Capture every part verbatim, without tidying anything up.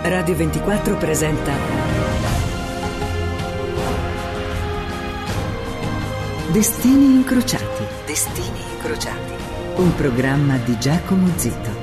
Radio ventiquattro presenta Destini incrociati. Destini incrociati. Un programma di Giacomo Zito.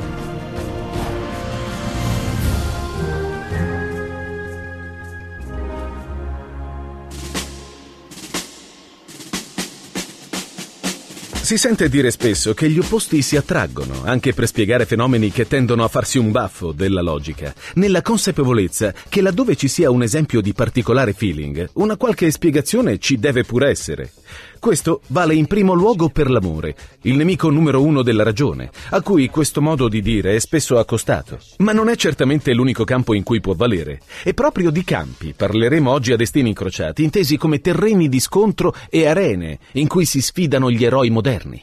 Si sente dire spesso che gli opposti si attraggono, anche per spiegare fenomeni che tendono a farsi un baffo della logica, nella consapevolezza che laddove ci sia un esempio di particolare feeling, una qualche spiegazione ci deve pure essere. Questo vale in primo luogo per l'amore, il nemico numero uno della ragione, a cui questo modo di dire è spesso accostato. Ma non è certamente l'unico campo in cui può valere. E proprio di campi parleremo oggi a Destini incrociati, intesi come terreni di scontro e arene in cui si sfidano gli eroi moderni.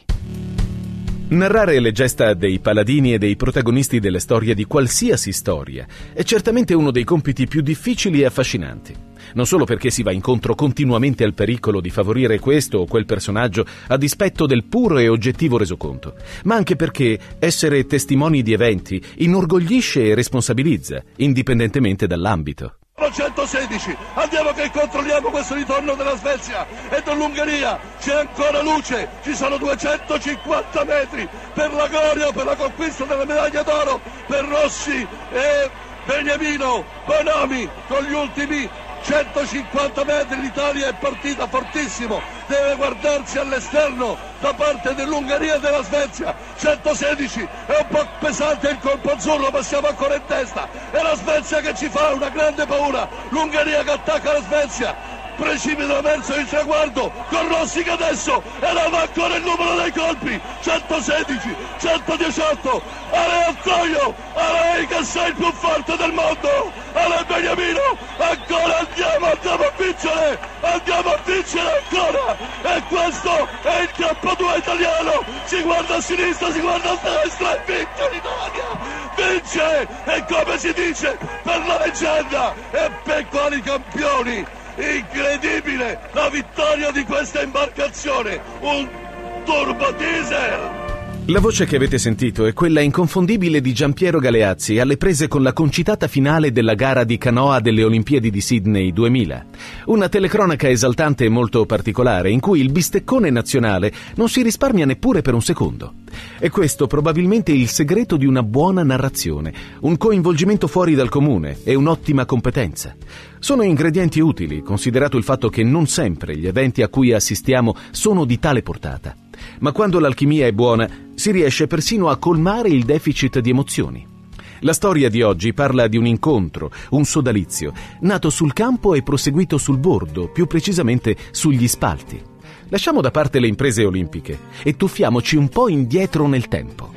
Narrare le gesta dei paladini e dei protagonisti delle storie di qualsiasi storia è certamente uno dei compiti più difficili e affascinanti. Non solo perché si va incontro continuamente al pericolo di favorire questo o quel personaggio a dispetto del puro e oggettivo resoconto, ma anche perché essere testimoni di eventi inorgoglisce e responsabilizza, indipendentemente dall'ambito. centosedici, andiamo che controlliamo questo ritorno della Svezia e dell'Ungheria, c'è ancora luce, ci sono duecentocinquanta metri per la gloria, per la conquista della medaglia d'oro, per Rossi e Beniamino Bonomi con gli ultimi centocinquanta metri. L'Italia è partita fortissimo, deve guardarsi all'esterno da parte dell'Ungheria e della Svezia. Centosedici, è un po' pesante il colpo azzurro, ma siamo ancora in testa, è la Svezia che ci fa una grande paura, l'Ungheria che attacca la Svezia, precipita verso il traguardo con Rossi che adesso eleva ancora il numero dei colpi. Centosedici, centodiciotto, Ale Antonio, Ale che sei il più forte del mondo, Ale Beniamino, ancora andiamo, andiamo a vincere, andiamo a vincere ancora, e questo è il campo due italiano, si guarda a sinistra, si guarda a destra e vince l'Italia, vince, e come si dice per la leggenda e per quali campioni. Incredibile la vittoria di questa imbarcazione, un turbo diesel. La voce che avete sentito è quella inconfondibile di Giampiero Galeazzi alle prese con la concitata finale della gara di canoa delle Olimpiadi di Sydney duemila. Una telecronaca esaltante e molto particolare in cui il bisteccone nazionale non si risparmia neppure per un secondo. E questo probabilmente il segreto di una buona narrazione, un coinvolgimento fuori dal comune e un'ottima competenza. Sono ingredienti utili, considerato il fatto che non sempre gli eventi a cui assistiamo sono di tale portata. Ma quando l'alchimia è buona, si riesce persino a colmare il deficit di emozioni. La storia di oggi parla di un incontro, un sodalizio, nato sul campo e proseguito sul bordo, più precisamente sugli spalti. Lasciamo da parte le imprese olimpiche e tuffiamoci un po' indietro nel tempo.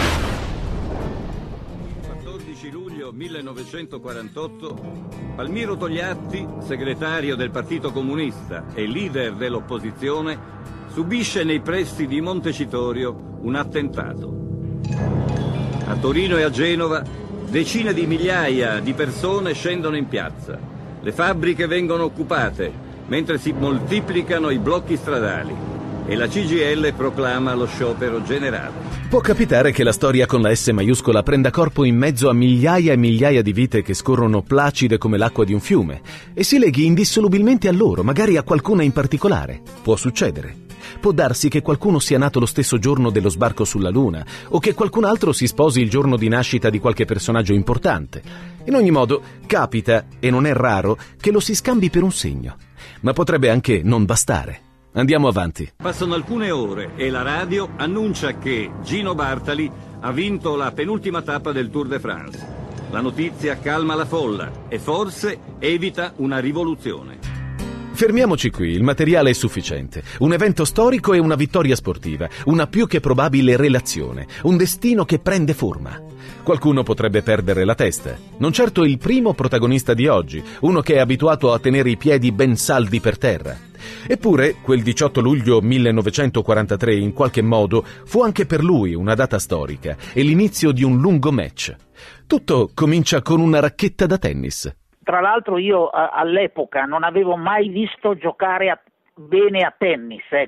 quattordici luglio millenovecentoquarantotto, Palmiro Togliatti, segretario del Partito Comunista e leader dell'opposizione, subisce nei pressi di Montecitorio un attentato. A Torino e a Genova decine di migliaia di persone scendono in piazza. Le fabbriche vengono occupate, mentre si moltiplicano i blocchi stradali e la C G I L proclama lo sciopero generale. Può capitare che la storia con la S maiuscola prenda corpo in mezzo a migliaia e migliaia di vite che scorrono placide come l'acqua di un fiume e si leghi indissolubilmente a loro, magari a qualcuna in particolare. Può succedere. Può darsi che qualcuno sia nato lo stesso giorno dello sbarco sulla Luna o che qualcun altro si sposi il giorno di nascita di qualche personaggio importante. In ogni modo, capita, e non è raro, che lo si scambi per un segno. Ma potrebbe anche non bastare. Andiamo avanti. Passano alcune ore e la radio annuncia che Gino Bartali ha vinto la penultima tappa del Tour de France. La notizia calma la folla e forse evita una rivoluzione. Fermiamoci qui, il materiale è sufficiente. Un evento storico e una vittoria sportiva, una più che probabile relazione, un destino che prende forma. Qualcuno potrebbe perdere la testa. Non certo il primo protagonista di oggi, uno che è abituato a tenere i piedi ben saldi per terra. Eppure, quel diciotto luglio millenovecentoquarantatré, in qualche modo, fu anche per lui una data storica e l'inizio di un lungo match. Tutto comincia con una racchetta da tennis. Tra l'altro io a, all'epoca non avevo mai visto giocare a, bene a tennis, ecco.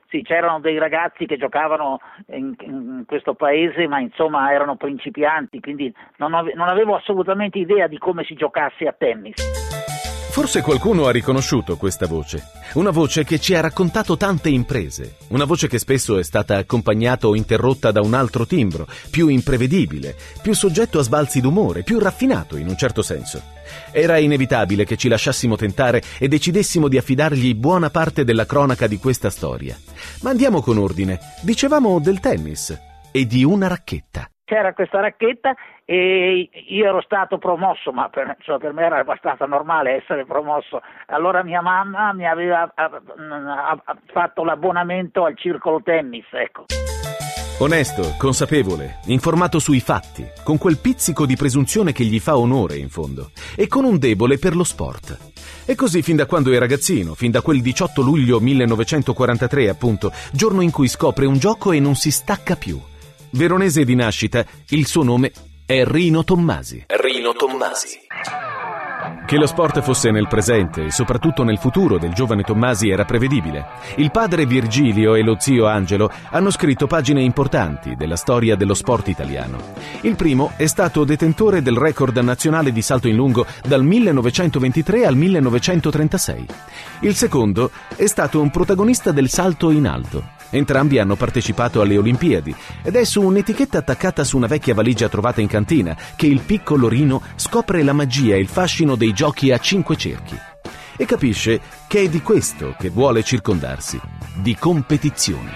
sì, c'erano dei ragazzi che giocavano in, in questo paese, ma insomma erano principianti, quindi non, ave- non avevo assolutamente idea di come si giocasse a tennis. Forse qualcuno ha riconosciuto questa voce, una voce che ci ha raccontato tante imprese, una voce che spesso è stata accompagnata o interrotta da un altro timbro, più imprevedibile, più soggetto a sbalzi d'umore, più raffinato in un certo senso. Era inevitabile che ci lasciassimo tentare e decidessimo di affidargli buona parte della cronaca di questa storia. Ma andiamo con ordine. Dicevamo del tennis e di una racchetta. C'era questa racchetta e io ero stato promosso, ma per, cioè per me era abbastanza normale essere promosso. Allora mia mamma mi aveva a, a, a, fatto l'abbonamento al circolo tennis, ecco. Onesto, consapevole, informato sui fatti, con quel pizzico di presunzione che gli fa onore in fondo, e con un debole per lo sport. E così fin da quando è ragazzino, fin da quel diciotto luglio millenovecentoquarantatré appunto, giorno in cui scopre un gioco e non si stacca più. Veronese di nascita, il suo nome è Rino Tommasi. Rino Tommasi. Che lo sport fosse nel presente e soprattutto nel futuro del giovane Tommasi era prevedibile. Il padre Virgilio e lo zio Angelo hanno scritto pagine importanti della storia dello sport italiano. Il primo è stato detentore del record nazionale di salto in lungo dal millenovecentoventitré al millenovecentotrentasei. Il secondo è stato un protagonista del salto in alto. Entrambi hanno partecipato alle Olimpiadi ed è su un'etichetta attaccata su una vecchia valigia trovata in cantina che il piccolo Rino scopre la magia e il fascino dei giochi a cinque cerchi e capisce che è di questo che vuole circondarsi, di competizioni.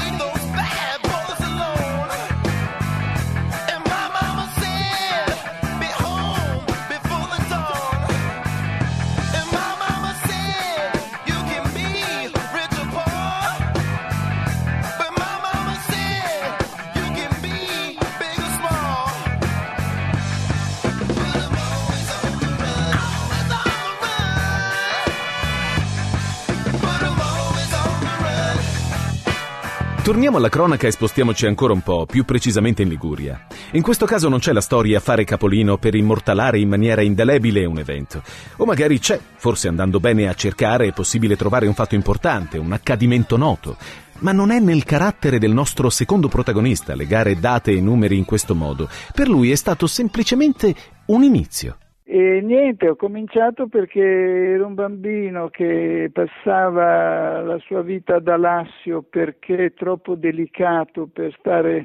Torniamo alla cronaca e spostiamoci ancora un po', più precisamente in Liguria. In questo caso non c'è la storia a fare capolino per immortalare in maniera indelebile un evento. O magari c'è, forse andando bene a cercare è possibile trovare un fatto importante, un accadimento noto. Ma non è nel carattere del nostro secondo protagonista legare date e numeri in questo modo. Per lui è stato semplicemente un inizio. E niente, ho cominciato perché ero un bambino che passava la sua vita ad Alassio perché è troppo delicato per stare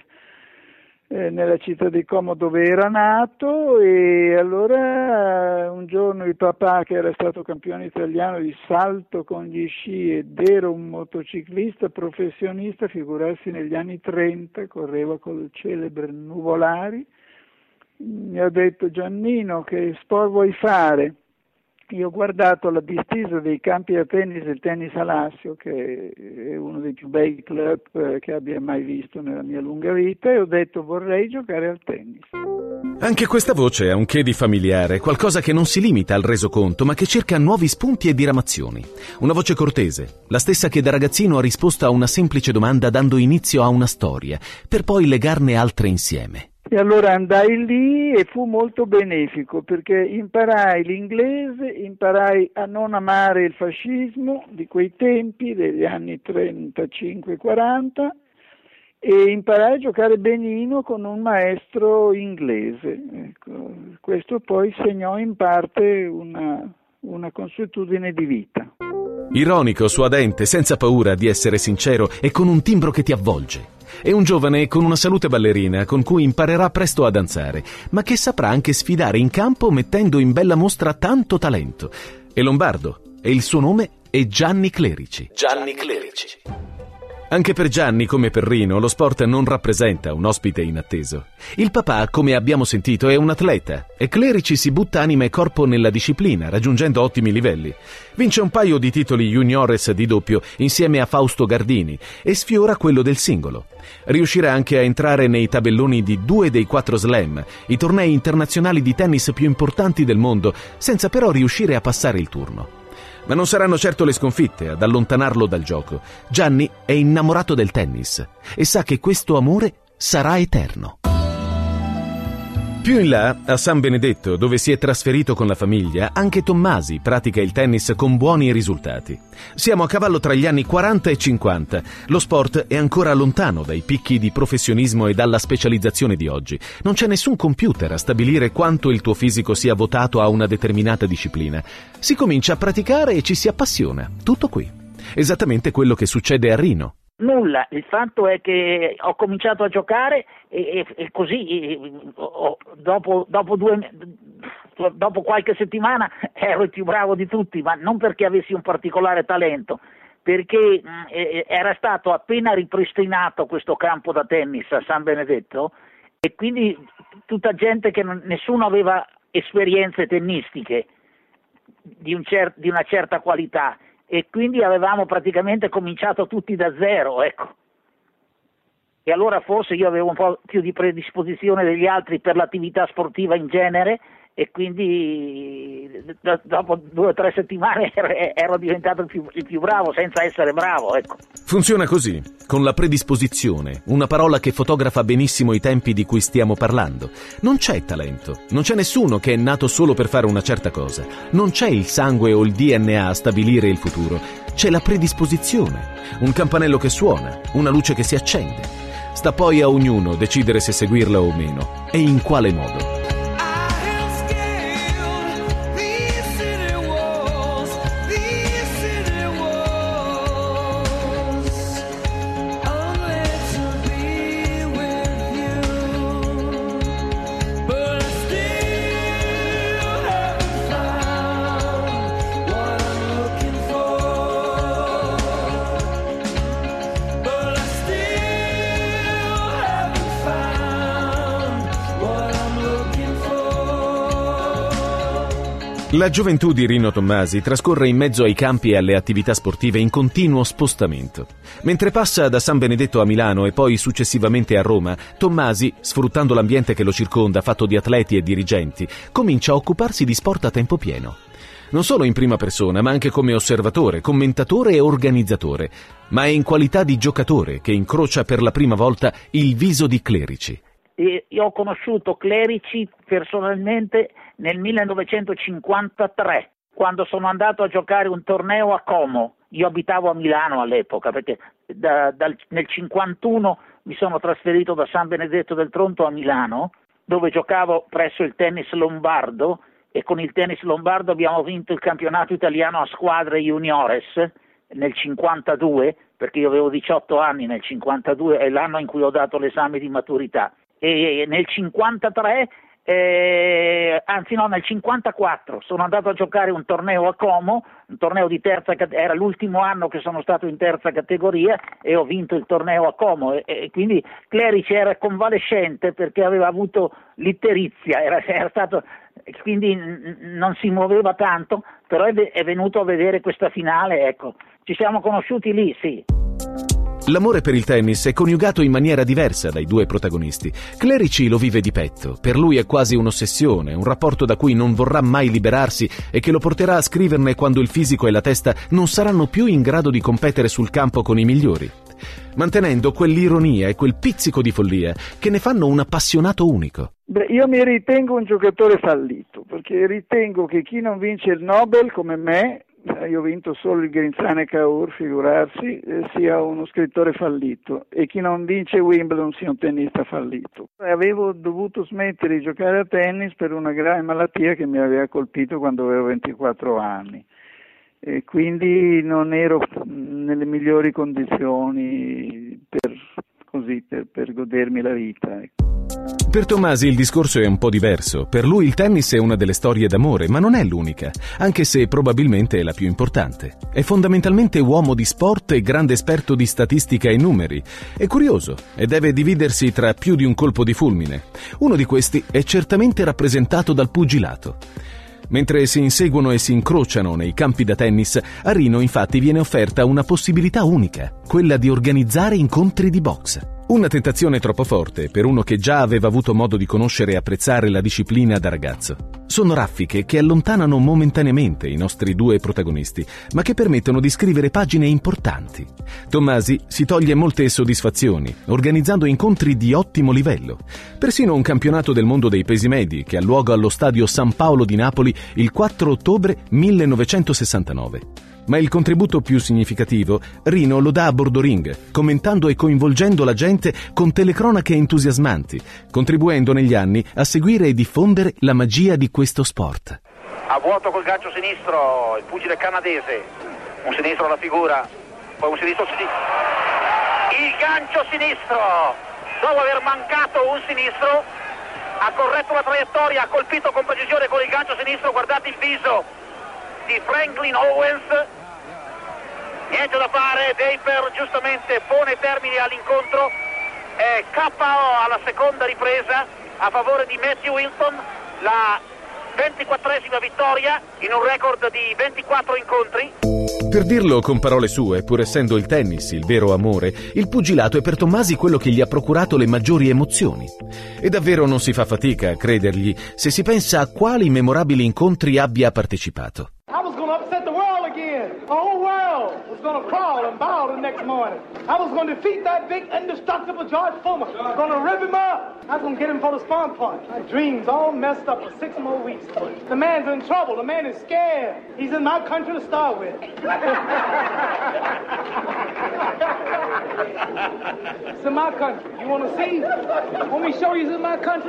eh, nella città di Como dove era nato, e allora un giorno il papà, che era stato campione italiano di salto con gli sci ed era un motociclista professionista, figurarsi negli anni trenta, correva col celebre Nuvolari, mi ha detto: Giannino, che sport vuoi fare? Io ho guardato la distesa dei campi da tennis del Tennis Alassio, che è uno dei più bei club che abbia mai visto nella mia lunga vita, e ho detto: vorrei giocare al tennis. Anche questa voce ha un che di familiare, qualcosa che non si limita al resoconto, ma che cerca nuovi spunti e diramazioni. Una voce cortese, la stessa che da ragazzino ha risposto a una semplice domanda dando inizio a una storia, per poi legarne altre insieme. E allora andai lì e fu molto benefico, perché imparai l'inglese, imparai a non amare il fascismo di quei tempi, degli anni trentacinque quaranta, e imparai a giocare benino con un maestro inglese. Ecco, questo poi segnò in parte una, una consuetudine di vita. Ironico, suadente, senza paura di essere sincero e con un timbro che ti avvolge. È un giovane con una salute ballerina con cui imparerà presto a danzare, ma che saprà anche sfidare in campo mettendo in bella mostra tanto talento. È lombardo e il suo nome è Gianni Clerici. Gianni Clerici. Anche per Gianni, come per Rino, lo sport non rappresenta un ospite inatteso. Il papà, come abbiamo sentito, è un atleta e Clerici si butta anima e corpo nella disciplina, raggiungendo ottimi livelli. Vince un paio di titoli juniores di doppio insieme a Fausto Gardini e sfiora quello del singolo. Riuscirà anche a entrare nei tabelloni di due dei quattro slam, i tornei internazionali di tennis più importanti del mondo, senza però riuscire a passare il turno. Ma non saranno certo le sconfitte ad allontanarlo dal gioco. Gianni è innamorato del tennis e sa che questo amore sarà eterno. Più in là, a San Benedetto, dove si è trasferito con la famiglia, anche Tommasi pratica il tennis con buoni risultati. Siamo a cavallo tra gli anni quaranta e cinquanta. Lo sport è ancora lontano dai picchi di professionismo e dalla specializzazione di oggi. Non c'è nessun computer a stabilire quanto il tuo fisico sia votato a una determinata disciplina. Si comincia a praticare e ci si appassiona. Tutto qui. Esattamente quello che succede a Rino. Nulla, il fatto è che ho cominciato a giocare e, e, e così e, oh, dopo, dopo, due, dopo qualche settimana ero il più bravo di tutti, ma non perché avessi un particolare talento, perché eh, era stato appena ripristinato questo campo da tennis a San Benedetto e quindi tutta gente che non, nessuno aveva esperienze tennistiche di, un cer- di una certa qualità. E quindi avevamo praticamente cominciato tutti da zero, ecco. E allora forse io avevo un po' più di predisposizione degli altri per l'attività sportiva in genere e quindi d- dopo due o tre settimane ero diventato il più, il più bravo senza essere bravo, ecco. Funziona così, con la predisposizione, una parola che fotografa benissimo i tempi di cui stiamo parlando. Non c'è talento, non c'è nessuno che è nato solo per fare una certa cosa, non c'è il sangue o il D N A a stabilire il futuro, c'è la predisposizione, un campanello che suona, una luce che si accende. Sta poi a ognuno decidere se seguirla o meno e in quale modo. La gioventù di Rino Tommasi trascorre in mezzo ai campi e alle attività sportive in continuo spostamento. Mentre passa da San Benedetto a Milano e poi successivamente a Roma, Tommasi, sfruttando l'ambiente che lo circonda, fatto di atleti e dirigenti, comincia a occuparsi di sport a tempo pieno. Non solo in prima persona, ma anche come osservatore, commentatore e organizzatore, ma è in qualità di giocatore che incrocia per la prima volta il viso di Clerici. E io ho conosciuto Clerici personalmente nel millenovecentocinquantatré, quando sono andato a giocare un torneo a Como. Io abitavo a Milano all'epoca, perché da, dal, nel cinquantuno mi sono trasferito da San Benedetto del Tronto a Milano, dove giocavo presso il Tennis Lombardo, e con il Tennis Lombardo abbiamo vinto il campionato italiano a squadre juniores nel cinquantadue, perché io avevo diciotto anni nel cinquantadue, è l'anno in cui ho dato l'esame di maturità. E nel cinquantatré, eh, anzi no, nel cinquantaquattro sono andato a giocare un torneo a Como, un torneo di terza categoria, era l'ultimo anno che sono stato in terza categoria e ho vinto il torneo a Como e, e quindi Clerici era convalescente perché aveva avuto l'itterizia, era, era stato, quindi n- non si muoveva tanto, però è, è venuto a vedere questa finale, ecco, ci siamo conosciuti lì, sì. L'amore per il tennis è coniugato in maniera diversa dai due protagonisti. Clerici lo vive di petto, per lui è quasi un'ossessione, un rapporto da cui non vorrà mai liberarsi e che lo porterà a scriverne quando il fisico e la testa non saranno più in grado di competere sul campo con i migliori, mantenendo quell'ironia e quel pizzico di follia che ne fanno un appassionato unico. Beh, io mi ritengo un giocatore fallito, perché ritengo che chi non vince il Nobel come me, io ho vinto solo il Grinzane Cavour, figurarsi, eh, sia uno scrittore fallito, e chi non vince Wimbledon sia un tennista fallito. Avevo dovuto smettere di giocare a tennis per una grave malattia che mi aveva colpito quando avevo ventiquattro anni e quindi non ero nelle migliori condizioni per, così, per, per godermi la vita. Per Tommasi il discorso è un po' diverso. Per lui il tennis è una delle storie d'amore, ma non è l'unica, anche se probabilmente è la più importante. È fondamentalmente uomo di sport e grande esperto di statistica e numeri. È curioso e deve dividersi tra più di un colpo di fulmine. Uno di questi è certamente rappresentato dal pugilato. Mentre si inseguono e si incrociano nei campi da tennis, a Rino infatti viene offerta una possibilità unica, quella di organizzare incontri di box. Una tentazione troppo forte per uno che già aveva avuto modo di conoscere e apprezzare la disciplina da ragazzo. Sono raffiche che allontanano momentaneamente i nostri due protagonisti, ma che permettono di scrivere pagine importanti. Tommasi si toglie molte soddisfazioni, organizzando incontri di ottimo livello. Persino un campionato del mondo dei pesi medi che ha luogo allo stadio San Paolo di Napoli il quattro ottobre millenovecentosessantanove. Ma il contributo più significativo Rino lo dà a bordo ring, commentando e coinvolgendo la gente con telecronache entusiasmanti, contribuendo negli anni a seguire e diffondere la magia di questo sport. A vuoto col gancio sinistro, il pugile canadese, un sinistro alla figura, poi un sinistro sinistro, il gancio sinistro, dopo aver mancato un sinistro, ha corretto la traiettoria, ha colpito con precisione con il gancio sinistro, guardate il viso di Franklin Owens, niente da fare, Draper giustamente pone termine all'incontro, è K O alla seconda ripresa a favore di Matthew Wilton, la ventiquattresima vittoria in un record di ventiquattro incontri. Per dirlo con parole sue, pur essendo il tennis il vero amore, il pugilato è per Tommasi quello che gli ha procurato le maggiori emozioni. E davvero non si fa fatica a credergli se si pensa a quali memorabili incontri abbia partecipato. I was going to upset the world again. The whole world was going to crawl and bow the next morning. I was going to defeat that big, indestructible George Foreman. I was going to rip him up. I was going to get him for the spawn punch. My dreams all messed up for six more weeks. The man's in trouble. The man is scared. He's in my country to start with. It's in my country. You want to see? Let me show you it's in my country.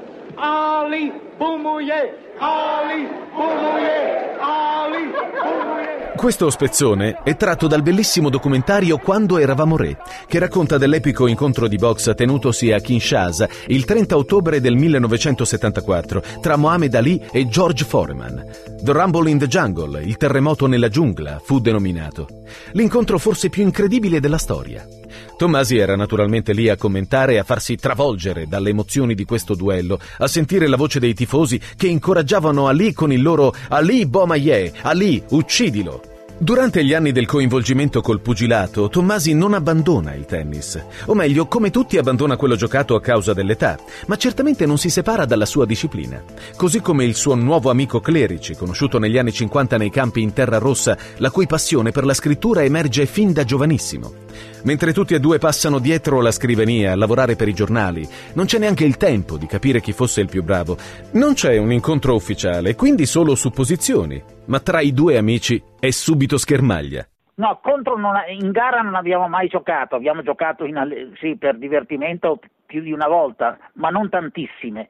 Ali Boumouye, Ali Boumouye, Ali Boumouye. Questo spezzone è tratto dal bellissimo documentario Quando eravamo re, che racconta dell'epico incontro di box tenutosi a Kinshasa il trenta ottobre del millenovecentosettantaquattro tra Muhammad Ali e George Foreman. The Rumble in the Jungle, il terremoto nella giungla, fu denominato. L'incontro forse più incredibile della storia. Tommasi era naturalmente lì a commentare e a farsi travolgere dalle emozioni di questo duello, a sentire la voce dei tifosi che incoraggiavano Ali con il loro Ali Boumouye, Ali, uccidilo. Durante gli anni del coinvolgimento col pugilato, Tommasi non abbandona il tennis. O meglio, come tutti abbandona quello giocato a causa dell'età, ma certamente non si separa dalla sua disciplina. Così come il suo nuovo amico Clerici, conosciuto negli anni cinquanta nei campi in terra rossa, la cui passione per la scrittura emerge fin da giovanissimo. Mentre tutti e due passano dietro la scrivania a lavorare per i giornali, non c'è neanche il tempo di capire chi fosse il più bravo. Non c'è un incontro ufficiale, quindi solo supposizioni, ma tra i due amici è subito schermaglia. No, contro non, in gara non abbiamo mai giocato, abbiamo giocato in, sì, per divertimento più di una volta, ma non tantissime.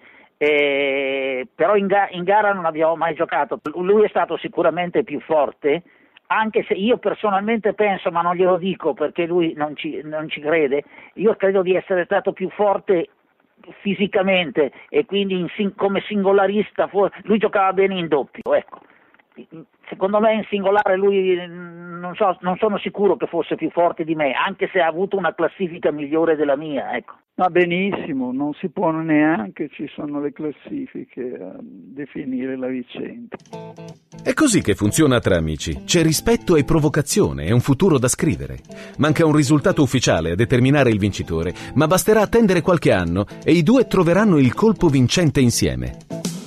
Eh, però in, ga- in gara non abbiamo mai giocato. Lui è stato sicuramente più forte, anche se io personalmente penso, ma non glielo dico perché lui non ci, non ci crede, io credo di essere stato più forte fisicamente e quindi in, come singolarista lui giocava bene in doppio, ecco. Secondo me in singolare lui non so, non sono sicuro che fosse più forte di me, anche se ha avuto una classifica migliore della mia, ecco. Va benissimo, non si può neanche, ci sono le classifiche a definire la vicenda. È così che funziona tra amici. C'è rispetto e provocazione, è un futuro da scrivere. Manca un risultato ufficiale a determinare il vincitore, ma basterà attendere qualche anno e i due troveranno il colpo vincente insieme.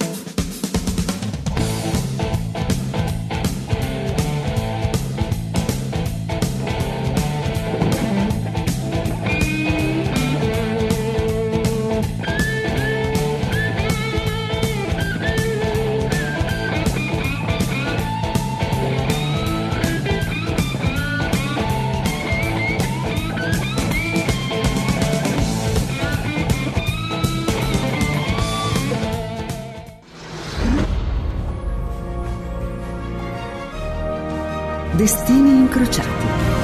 Destini incrociati.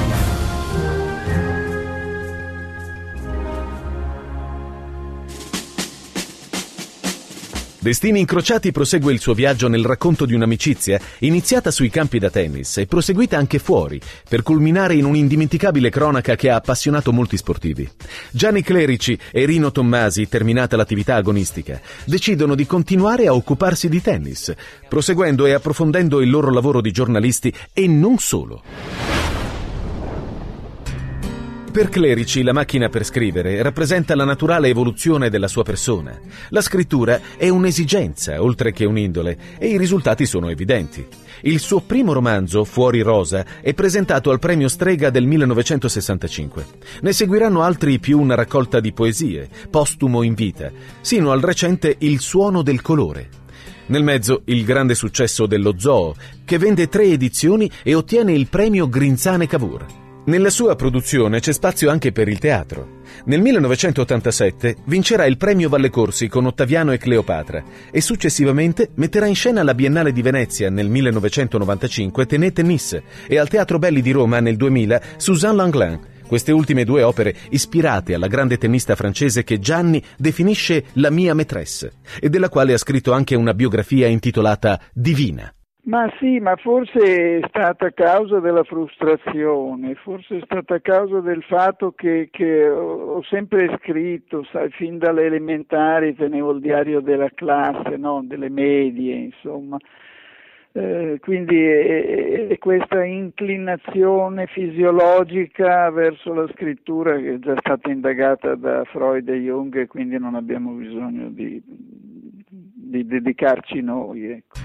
Destini incrociati prosegue il suo viaggio nel racconto di un'amicizia iniziata sui campi da tennis e proseguita anche fuori, per culminare in un'indimenticabile cronaca che ha appassionato molti sportivi. Gianni Clerici e Rino Tommasi, terminata l'attività agonistica, decidono di continuare a occuparsi di tennis, proseguendo e approfondendo il loro lavoro di giornalisti e non solo. Per Clerici la macchina per scrivere rappresenta la naturale evoluzione della sua persona. La scrittura è un'esigenza, oltre che un'indole, e i risultati sono evidenti. Il suo primo romanzo, Fuori Rosa, è presentato al premio Strega del millenovecentosessantacinque. Ne seguiranno altri più una raccolta di poesie, Postumo in vita, sino al recente Il suono del colore. Nel mezzo il grande successo dello Zoo, che vende tre edizioni e ottiene il premio Grinzane Cavour. Nella sua produzione c'è spazio anche per il teatro. Nel millenovecentottantasette vincerà il premio Valle Corsi con Ottaviano e Cleopatra e successivamente metterà in scena la Biennale di Venezia nel millenovecentonovantacinque Tenete Nice e al Teatro Belli di Roma nel duemila Suzanne Langlain. Queste ultime due opere ispirate alla grande tennista francese che Gianni definisce la mia maîtresse e della quale ha scritto anche una biografia intitolata Divina. Ma sì, ma forse è stata a causa della frustrazione, forse è stata a causa del fatto che, che ho sempre scritto, sai, fin dalle elementari tenevo il diario della classe, no? Delle medie, insomma. Eh, quindi è, è questa inclinazione fisiologica verso la scrittura che è già stata indagata da Freud e Jung e quindi non abbiamo bisogno di, di dedicarci noi, ecco.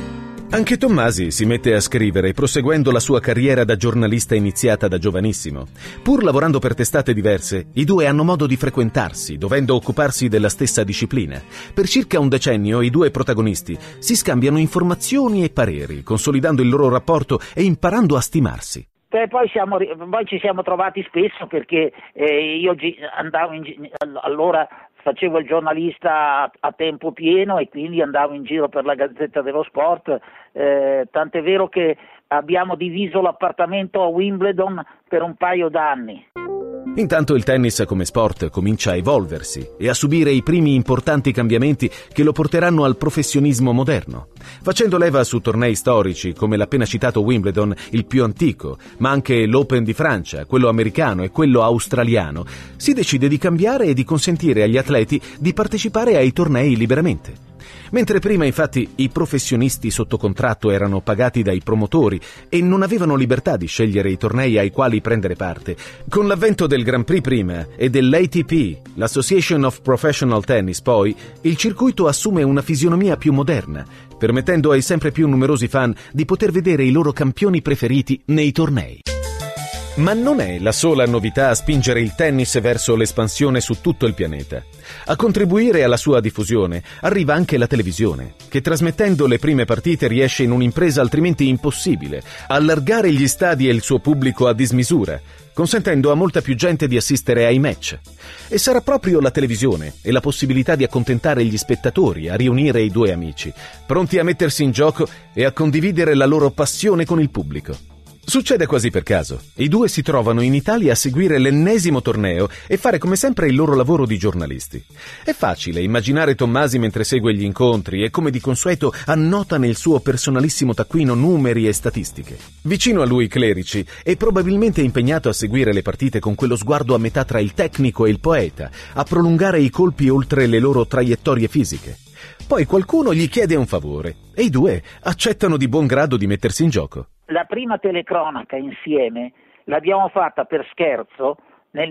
Anche Tommasi si mette a scrivere, proseguendo la sua carriera da giornalista iniziata da giovanissimo. Pur lavorando per testate diverse, i due hanno modo di frequentarsi, dovendo occuparsi della stessa disciplina. Per circa un decennio i due protagonisti si scambiano informazioni e pareri, consolidando il loro rapporto e imparando a stimarsi. Beh, poi, siamo, poi ci siamo trovati spesso perché eh, io andavo in, allora facevo il giornalista a tempo pieno e quindi andavo in giro per la Gazzetta dello Sport, eh, tant'è vero che abbiamo diviso l'appartamento a Wimbledon per un paio d'anni. Intanto il tennis come sport comincia a evolversi e a subire i primi importanti cambiamenti che lo porteranno al professionismo moderno. Facendo leva su tornei storici come l'appena citato Wimbledon, il più antico, ma anche l'Open di Francia, quello americano e quello australiano, si decide di cambiare e di consentire agli atleti di partecipare ai tornei liberamente. Mentre prima infatti i professionisti sotto contratto erano pagati dai promotori e non avevano libertà di scegliere i tornei ai quali prendere parte, con l'avvento del Grand Prix prima e dell'A T P, l'Association of Professional Tennis poi, il circuito assume una fisionomia più moderna, permettendo ai sempre più numerosi fan di poter vedere i loro campioni preferiti nei tornei. Ma non è la sola novità a spingere il tennis verso l'espansione su tutto il pianeta. A contribuire alla sua diffusione arriva anche la televisione, che trasmettendo le prime partite riesce in un'impresa altrimenti impossibile, a allargare gli stadi e il suo pubblico a dismisura, consentendo a molta più gente di assistere ai match. E sarà proprio la televisione e la possibilità di accontentare gli spettatori a riunire i due amici, pronti a mettersi in gioco e a condividere la loro passione con il pubblico. Succede quasi per caso. I due si trovano in Italia a seguire l'ennesimo torneo e fare come sempre il loro lavoro di giornalisti. È facile immaginare Tommasi mentre segue gli incontri e come di consueto annota nel suo personalissimo taccuino numeri e statistiche. Vicino a lui Clerici è probabilmente impegnato a seguire le partite con quello sguardo a metà tra il tecnico e il poeta, a prolungare i colpi oltre le loro traiettorie fisiche. Poi qualcuno gli chiede un favore e i due accettano di buon grado di mettersi in gioco. La prima telecronaca insieme l'abbiamo fatta per scherzo nel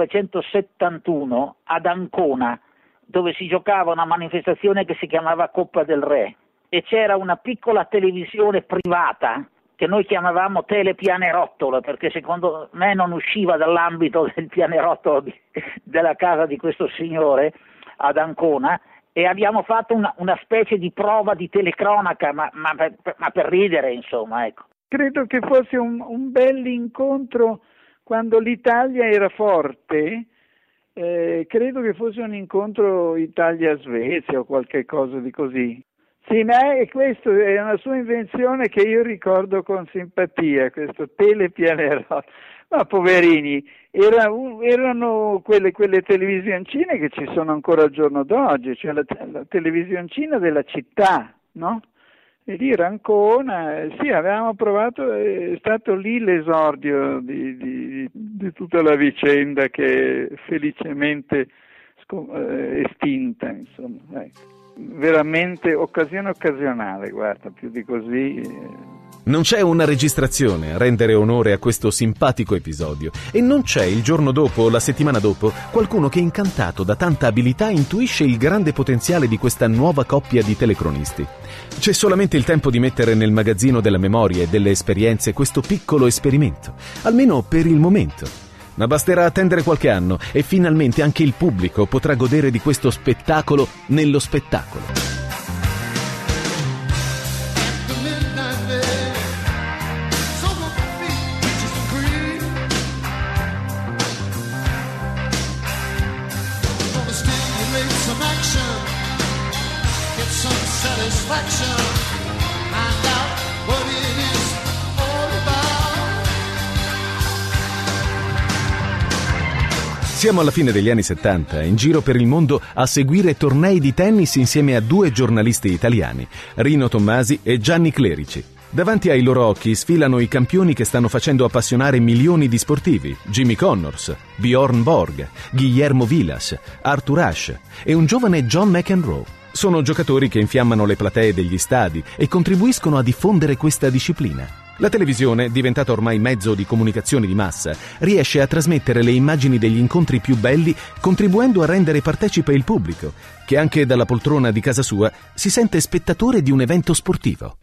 millenovecentosettantuno ad Ancona, dove si giocava una manifestazione che si chiamava Coppa del Re e c'era una piccola televisione privata che noi chiamavamo telepianerottolo, perché secondo me non usciva dall'ambito del pianerottolo di, della casa di questo signore ad Ancona, e abbiamo fatto una, una specie di prova di telecronaca, ma, ma, per, ma per ridere, insomma, ecco. Credo che fosse un, un bel incontro quando l'Italia era forte, eh, credo che fosse un incontro Italia-Svezia o qualche cosa di così. Sì, ma è, questo è una sua invenzione che io ricordo con simpatia, questo telepianerottolo. Ma poverini, era, erano quelle, quelle televisioncine che ci sono ancora al giorno d'oggi, cioè la, la televisioncina della città, no? E lì era Ancona, sì, avevamo provato, è stato lì l'esordio di, di, di tutta la vicenda che è felicemente scom- eh, estinta, insomma, ecco. Veramente occasione occasionale, guarda, più di così... Eh. Non c'è una registrazione a rendere onore a questo simpatico episodio e non c'è il giorno dopo o la settimana dopo qualcuno che incantato da tanta abilità intuisce il grande potenziale di questa nuova coppia di telecronisti. C'è solamente il tempo di mettere nel magazzino della memoria e delle esperienze questo piccolo esperimento, almeno per il momento. Ma basterà attendere qualche anno e finalmente anche il pubblico potrà godere di questo spettacolo nello spettacolo. Siamo alla fine degli anni settanta, in giro per il mondo a seguire tornei di tennis insieme a due giornalisti italiani, Rino Tommasi e Gianni Clerici. Davanti ai loro occhi sfilano i campioni che stanno facendo appassionare milioni di sportivi: Jimmy Connors, Bjorn Borg, Guillermo Vilas, Arthur Ashe e un giovane John McEnroe. Sono giocatori che infiammano le platee degli stadi e contribuiscono a diffondere questa disciplina. La televisione, diventata ormai mezzo di comunicazione di massa, riesce a trasmettere le immagini degli incontri più belli, contribuendo a rendere partecipe il pubblico, che anche dalla poltrona di casa sua si sente spettatore di un evento sportivo.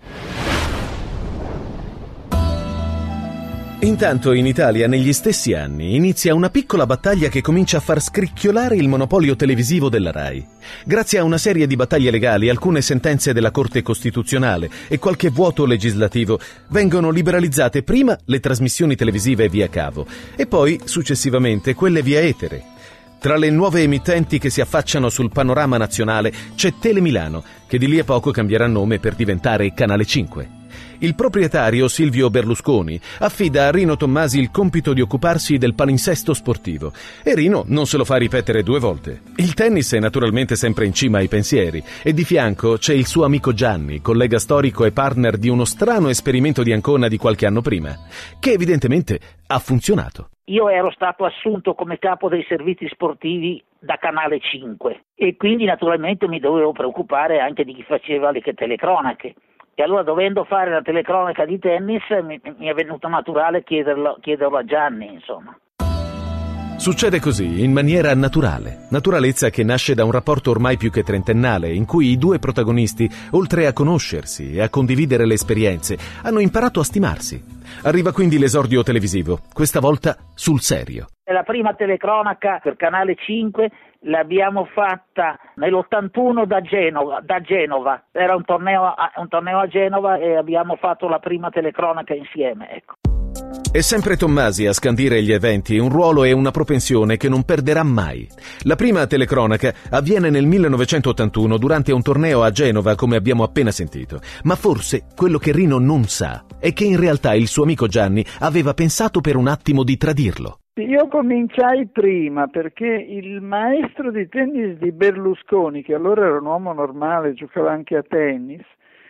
Intanto in Italia negli stessi anni inizia una piccola battaglia che comincia a far scricchiolare il monopolio televisivo della RAI. Grazie a una serie di battaglie legali, alcune sentenze della Corte Costituzionale e qualche vuoto legislativo, vengono liberalizzate prima le trasmissioni televisive via cavo e poi successivamente quelle via etere. Tra le nuove emittenti che si affacciano sul panorama nazionale c'è Telemilano, che di lì a poco cambierà nome per diventare Canale cinque. Il proprietario, Silvio Berlusconi, affida a Rino Tommasi il compito di occuparsi del palinsesto sportivo e Rino non se lo fa ripetere due volte. Il tennis è naturalmente sempre in cima ai pensieri e di fianco c'è il suo amico Gianni, collega storico e partner di uno strano esperimento di Ancona di qualche anno prima, che evidentemente ha funzionato. Io ero stato assunto come capo dei servizi sportivi da Canale cinque e quindi naturalmente mi dovevo preoccupare anche di chi faceva le telecronache. E allora, dovendo fare la telecronaca di tennis, mi, mi è venuto naturale chiederlo, chiederlo a Gianni, insomma. Succede così, in maniera naturale. Naturalezza che nasce da un rapporto ormai più che trentennale, in cui i due protagonisti, oltre a conoscersi e a condividere le esperienze, hanno imparato a stimarsi. Arriva quindi l'esordio televisivo, questa volta sul serio. La prima telecronaca per Canale cinque l'abbiamo fatta nell'ottantuno da Genova, da Genova. Era un torneo, a, un torneo a Genova e abbiamo fatto la prima telecronaca insieme, ecco. È sempre Tommasi a scandire gli eventi, un ruolo e una propensione che non perderà mai. La prima telecronaca avviene nel millenovecentottantuno durante un torneo a Genova, come abbiamo appena sentito. Ma forse quello che Rino non sa è che in realtà il suo amico Gianni aveva pensato per un attimo di tradirlo. Io cominciai prima perché il maestro di tennis di Berlusconi, che allora era un uomo normale, giocava anche a tennis,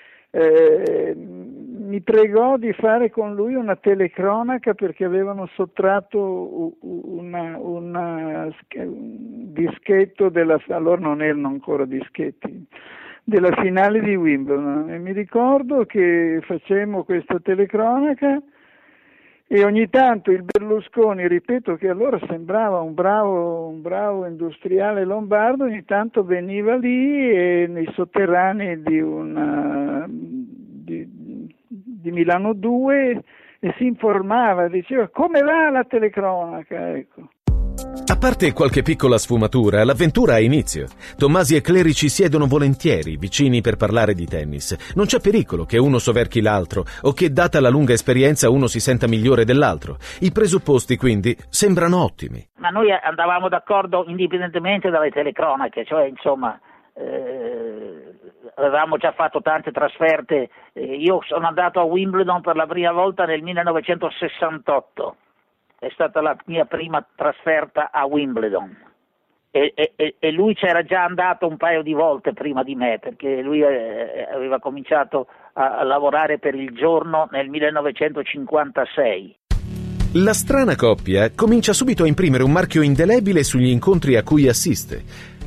eh, mi pregò di fare con lui una telecronaca perché avevano sottratto una, una, un dischetto della, allora non erano ancora dischetti, della finale di Wimbledon, e mi ricordo che facemmo questa telecronaca e ogni tanto il Berlusconi, ripeto che allora sembrava un bravo, un bravo industriale lombardo, ogni tanto veniva lì e nei sotterranei di, una, di, di Milano due e si informava, diceva come va la telecronaca, ecco. A parte qualche piccola sfumatura, l'avventura ha inizio. Tommasi e Clerici siedono volentieri vicini per parlare di tennis. Non c'è pericolo che uno soverchi l'altro o che, data la lunga esperienza, uno si senta migliore dell'altro. I presupposti, quindi, sembrano ottimi. Ma noi andavamo d'accordo indipendentemente dalle telecronache, cioè, insomma, eh, avevamo già fatto tante trasferte. Eh, io sono andato a Wimbledon per la prima volta nel millenovecentosessantotto. È stata la mia prima trasferta a Wimbledon e, e, e lui c'era già andato un paio di volte prima di me, perché lui eh, aveva cominciato a, a lavorare per Il Giorno nel millenovecentocinquantasei. La strana coppia comincia subito a imprimere un marchio indelebile sugli incontri a cui assiste.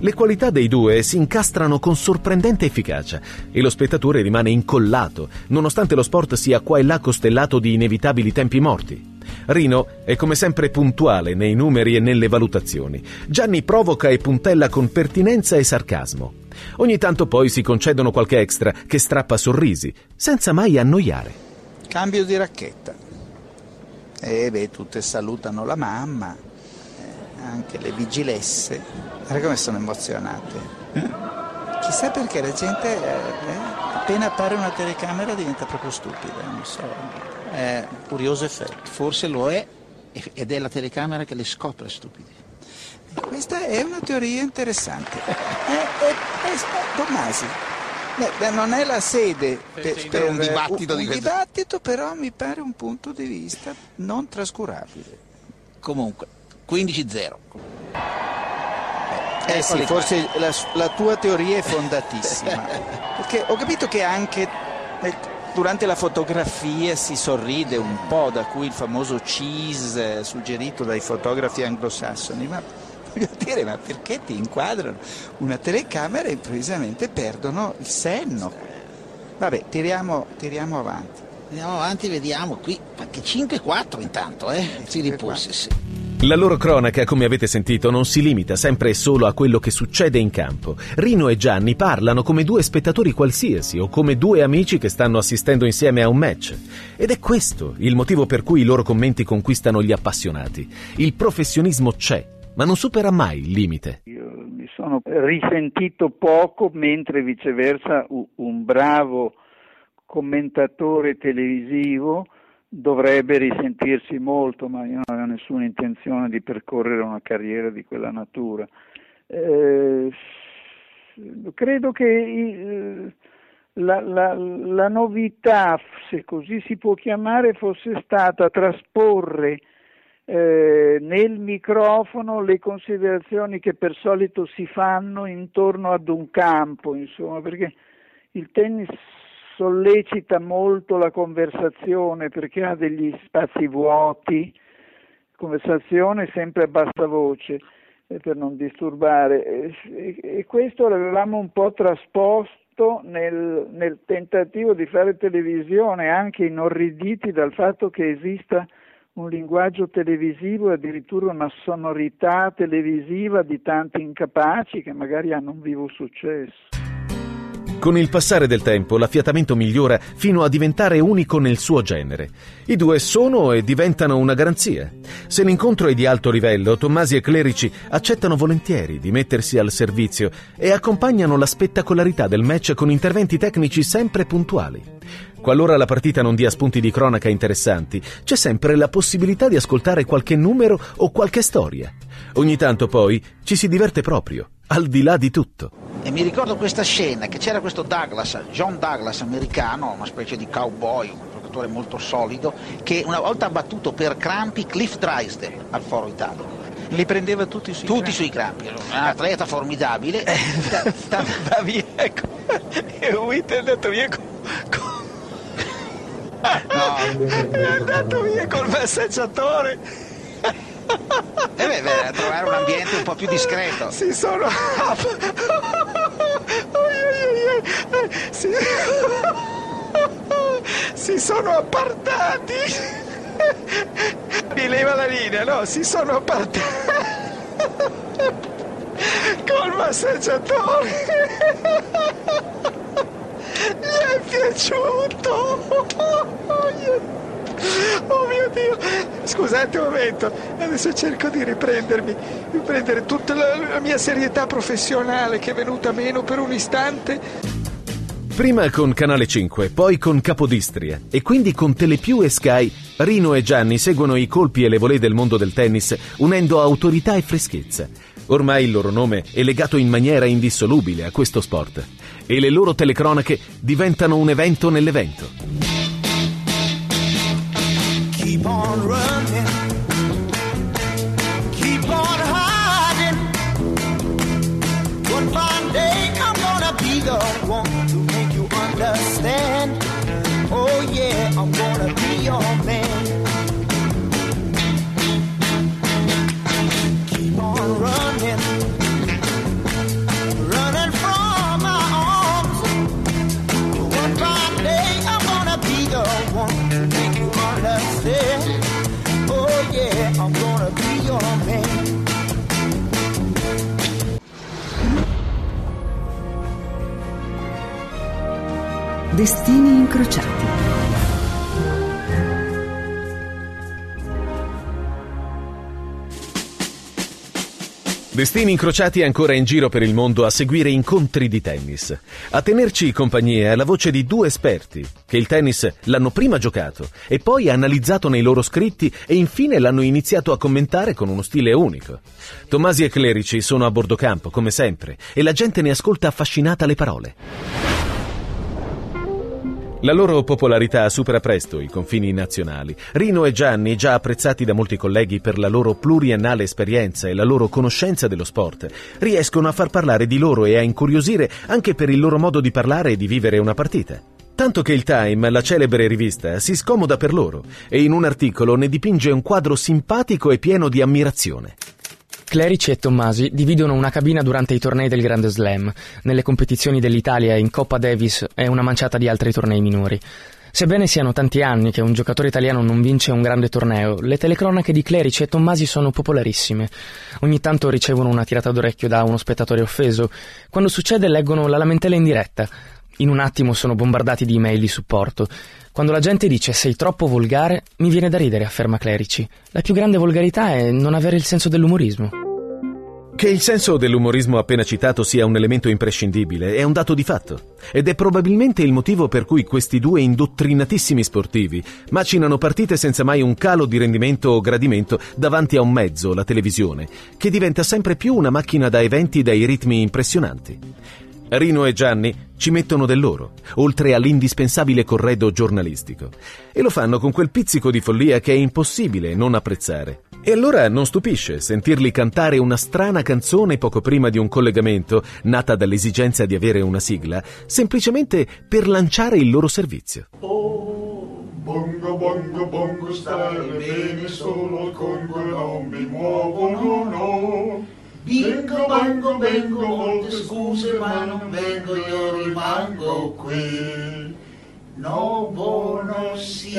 Le qualità dei due si incastrano con sorprendente efficacia e lo spettatore rimane incollato, nonostante lo sport sia qua e là costellato di inevitabili tempi morti. Rino è come sempre puntuale nei numeri e nelle valutazioni. Gianni provoca e puntella con pertinenza e sarcasmo. Ogni tanto poi si concedono qualche extra che strappa sorrisi, senza mai annoiare. Cambio di racchetta. E beh, tutte salutano la mamma, eh, anche le vigilesse. Guarda come sono emozionate. Eh? Chissà perché la gente, eh, eh, appena appare una telecamera diventa proprio stupida, non so. È un curioso effetto. Forse lo è, ed è la telecamera che le scopre stupidi. Questa è una teoria interessante. Eh, eh, eh, Tommasi, beh, non è la sede per, per, per un dibattito, un, di un dibattito, però mi pare un punto di vista non trascurabile. Comunque, quindici zero. Eh, eh sì, forse la, la tua teoria è fondatissima. Perché ho capito che anche nel, durante la fotografia si sorride un po', da cui il famoso cheese suggerito dai fotografi anglosassoni, ma voglio dire, ma perché ti inquadrano una telecamera e improvvisamente perdono il senno? Vabbè, tiriamo, tiriamo avanti. Andiamo avanti, vediamo qui, anche cinque quattro intanto, eh? Si riposi, sì. La loro cronaca, come avete sentito, non si limita sempre e solo a quello che succede in campo. Rino e Gianni parlano come due spettatori qualsiasi o come due amici che stanno assistendo insieme a un match. Ed è questo il motivo per cui i loro commenti conquistano gli appassionati. Il professionismo c'è, ma non supera mai il limite. Io mi sono risentito poco, mentre viceversa un bravo commentatore televisivo dovrebbe risentirsi molto, ma io non avevo nessuna intenzione di percorrere una carriera di quella natura. Eh, credo che eh, la, la, la novità, se così si può chiamare, fosse stata trasporre eh, nel microfono le considerazioni che per solito si fanno intorno ad un campo, insomma, perché il tennis sollecita molto la conversazione perché ha degli spazi vuoti, conversazione sempre a bassa voce eh, per non disturbare e, e questo l'avevamo un po' trasposto nel, nel tentativo di fare televisione, anche inorriditi dal fatto che esista un linguaggio televisivo e addirittura una sonorità televisiva di tanti incapaci che magari hanno un vivo successo. Con il passare del tempo l'affiatamento migliora fino a diventare unico nel suo genere. I due sono e diventano una garanzia. Se l'incontro è di alto livello, Tommasi e Clerici accettano volentieri di mettersi al servizio e accompagnano la spettacolarità del match con interventi tecnici sempre puntuali. Qualora la partita non dia spunti di cronaca interessanti, c'è sempre la possibilità di ascoltare qualche numero o qualche storia. Ogni tanto poi ci si diverte proprio, al di là di tutto. E mi ricordo questa scena, che c'era questo Douglas, John Douglas americano, una specie di cowboy, un giocatore molto solido, che una volta ha battuto per crampi Cliff Drysdale al Foro Italia. Li prendeva tutti sui tutti crampi. sui crampi, un atleta formidabile. Eh, va via, ecco. E Witt è andato via con... con... No, è andato via col massaggiatore. E beh, beh, trovare un ambiente un po' più discreto. Si sono... si... si sono appartati. Mi leva la linea, no? Si sono appartati col massaggiatore. Gli è piaciuto. Oh mio Dio, scusate un momento, adesso cerco di riprendermi, riprendere tutta la, la mia serietà professionale che è venuta meno per un istante. Prima con Canale cinque, poi con Capodistria e quindi con Telepiù e Sky, Rino e Gianni seguono i colpi e le volée del mondo del tennis unendo autorità e freschezza. Ormai il loro nome è legato in maniera indissolubile a questo sport e le loro telecronache diventano un evento nell'evento. Keep on running, keep on hiding. One fine day I'm gonna be the one to make you understand. Oh yeah, I'm gonna be your man. Keep on running, Destini incrociati. Destini incrociati è ancora in giro per il mondo a seguire incontri di tennis. A tenerci compagnia è la voce di due esperti che il tennis l'hanno prima giocato e poi analizzato nei loro scritti e infine l'hanno iniziato a commentare con uno stile unico. Tommasi e Clerici sono a bordo campo, come sempre, e la gente ne ascolta affascinata le parole. La loro popolarità supera presto i confini nazionali. Rino e Gianni, già apprezzati da molti colleghi per la loro pluriennale esperienza e la loro conoscenza dello sport, riescono a far parlare di loro e a incuriosire anche per il loro modo di parlare e di vivere una partita. Tanto che il Time, la celebre rivista, si scomoda per loro e in un articolo ne dipinge un quadro simpatico e pieno di ammirazione. Clerici e Tommasi dividono una cabina durante i tornei del Grande Slam, nelle competizioni dell'Italia in Coppa Davis e una manciata di altri tornei minori. Sebbene siano tanti anni che un giocatore italiano non vince un grande torneo, le telecronache di Clerici e Tommasi sono popolarissime. Ogni tanto ricevono una tirata d'orecchio da uno spettatore offeso. Quando succede leggono la lamentela in diretta. In un attimo sono bombardati di email di supporto. Quando la gente dice «sei troppo volgare», mi viene da ridere, afferma Clerici. La più grande volgarità è non avere il senso dell'umorismo. Che il senso dell'umorismo appena citato sia un elemento imprescindibile è un dato di fatto, ed è probabilmente il motivo per cui questi due indottrinatissimi sportivi macinano partite senza mai un calo di rendimento o gradimento davanti a un mezzo, la televisione, che diventa sempre più una macchina da eventi dai ritmi impressionanti. Rino e Gianni ci mettono del loro, oltre all'indispensabile corredo giornalistico, e lo fanno con quel pizzico di follia che è impossibile non apprezzare. E allora non stupisce sentirli cantare una strana canzone poco prima di un collegamento, nata dall'esigenza di avere una sigla, semplicemente per lanciare il loro servizio. Oh, bongo, bongo, bongo, stare bene solo con cui non mi muovo, no, no. Bingo, bango, bengo, molte scuse ma non vengo, io rimango qui. No buono,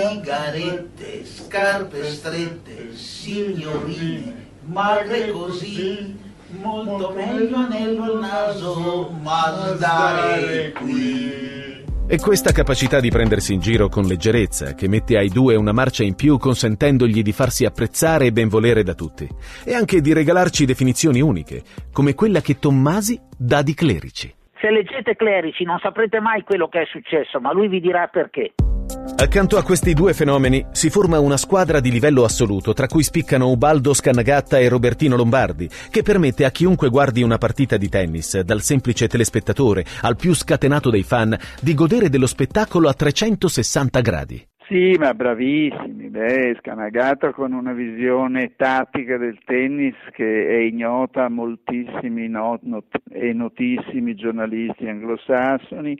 sigarette, scarpe strette, signorine, magre così, molto meglio anello al naso, ma stare qui. È questa capacità di prendersi in giro con leggerezza che mette ai due una marcia in più, consentendogli di farsi apprezzare e benvolere da tutti, e anche di regalarci definizioni uniche, come quella che Tommasi dà di Clerici. Se leggete Clerici non saprete mai quello che è successo, ma lui vi dirà perché. Accanto a questi due fenomeni si forma una squadra di livello assoluto, tra cui spiccano Ubaldo Scannagatta e Robertino Lombardi, che permette a chiunque guardi una partita di tennis, dal semplice telespettatore al più scatenato dei fan, di godere dello spettacolo a trecentosessanta gradi. Sì, ma bravissimi, beh, Scannagatta con una visione tattica del tennis che è ignota a moltissimi not- not- e notissimi giornalisti anglosassoni,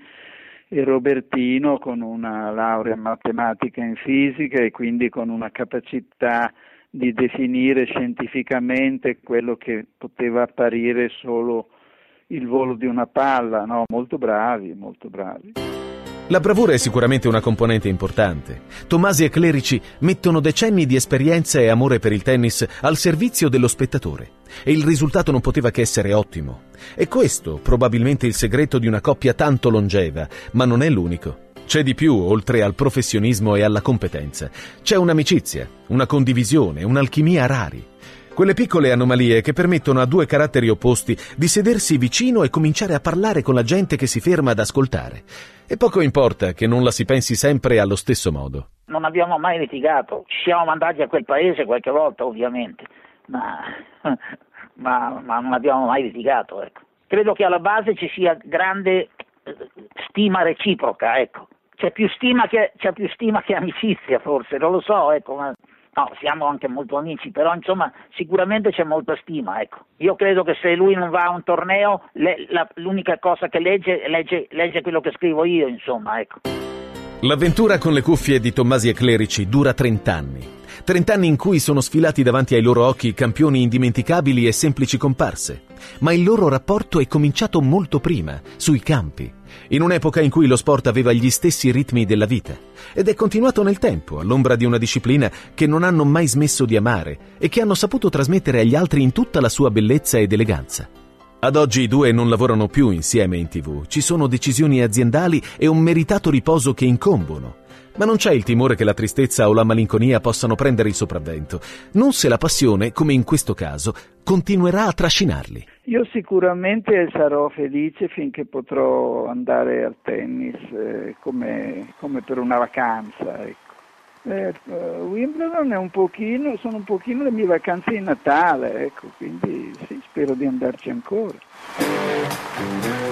e Robertino con una laurea in matematica e in fisica e quindi con una capacità di definire scientificamente quello che poteva apparire solo il volo di una palla, no? Molto bravi, molto bravi. La bravura è sicuramente una componente importante. Tommasi e Clerici mettono decenni di esperienza e amore per il tennis al servizio dello spettatore e il risultato non poteva che essere ottimo. E questo probabilmente il segreto di una coppia tanto longeva, ma non è l'unico. C'è di più oltre al professionismo e alla competenza. C'è un'amicizia, una condivisione, un'alchimia rari. Quelle piccole anomalie che permettono a due caratteri opposti di sedersi vicino e cominciare a parlare con la gente che si ferma ad ascoltare. E poco importa che non la si pensi sempre allo stesso modo. Non abbiamo mai litigato, ci siamo mandati a quel paese qualche volta ovviamente, ma, ma, ma non abbiamo mai litigato, ecco. Credo che alla base ci sia grande stima reciproca, ecco. C'è più stima che, c'è più stima che amicizia forse, non lo so, ecco, ma... No, siamo anche molto amici, però insomma sicuramente c'è molta stima, ecco. Io credo che se lui non va a un torneo, le, la, l'unica cosa che legge, legge, legge quello che scrivo io, insomma, ecco. L'avventura con le cuffie di Tommasi e Clerici dura trent'anni. Trent'anni in cui sono sfilati davanti ai loro occhi campioni indimenticabili e semplici comparse. Ma il loro rapporto è cominciato molto prima, sui campi, in un'epoca in cui lo sport aveva gli stessi ritmi della vita, ed è continuato nel tempo, all'ombra di una disciplina che non hanno mai smesso di amare e che hanno saputo trasmettere agli altri in tutta la sua bellezza ed eleganza. Ad oggi i due non lavorano più insieme in tivù, ci sono decisioni aziendali e un meritato riposo che incombono. Ma non c'è il timore che la tristezza o la malinconia possano prendere il sopravvento, non se la passione, come in questo caso, continuerà a trascinarli. Io sicuramente sarò felice finché potrò andare al tennis eh, come, come per una vacanza, ecco. Eh, uh, Wimbledon è un pochino, sono un pochino le mie vacanze di Natale, ecco, quindi sì, spero di andarci ancora.